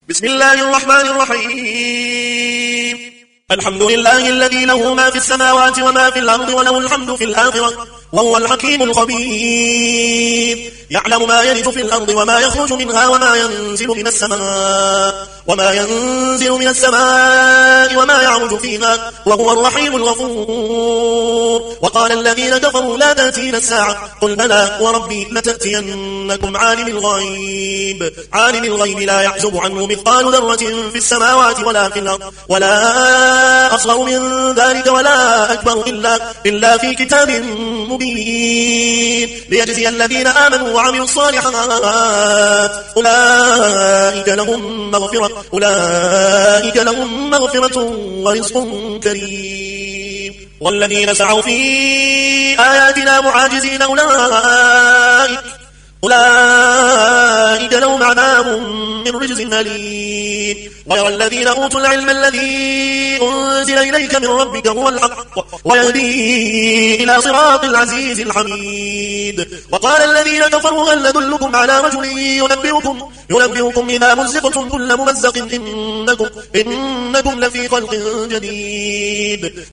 بسم الله الرحمن الرحيم. الحمد لله الذي له ما في السماوات وما في الأرض وله الحمد في الآخرة وهو الحكيم الخبير. يعلم ما يلج في الأرض وما يخرج منها وما ينزل من السماء وما يعرج فيها وهو الرحيم الغفور. وقال الذين كفروا لا تأتينا الساعة قل بلى وربي لتأتينكم عالم الغيب لا يعزب عنه مثقال ذرة في السماوات ولا في الأرض ولا أصغر من ذلك ولا أكبر إلا في كتاب مبين ليجزي الذين آمنوا وعملوا الصالحات أولئك لهم مغفرة ورزق كريم. والذين سعوا في آياتنا معاجزين أولئك لهم عذاب من رجز أليم. ويرى الذين أوتوا العلم الذي أنزل إليك من ربك هو الحق ويهدي إلى صراط العزيز الحميد. وقال الذين كفروا هل ندلكم على رجل ينبئكم إذا مزقتم كل ممزق إنكم لفي خلق جديد.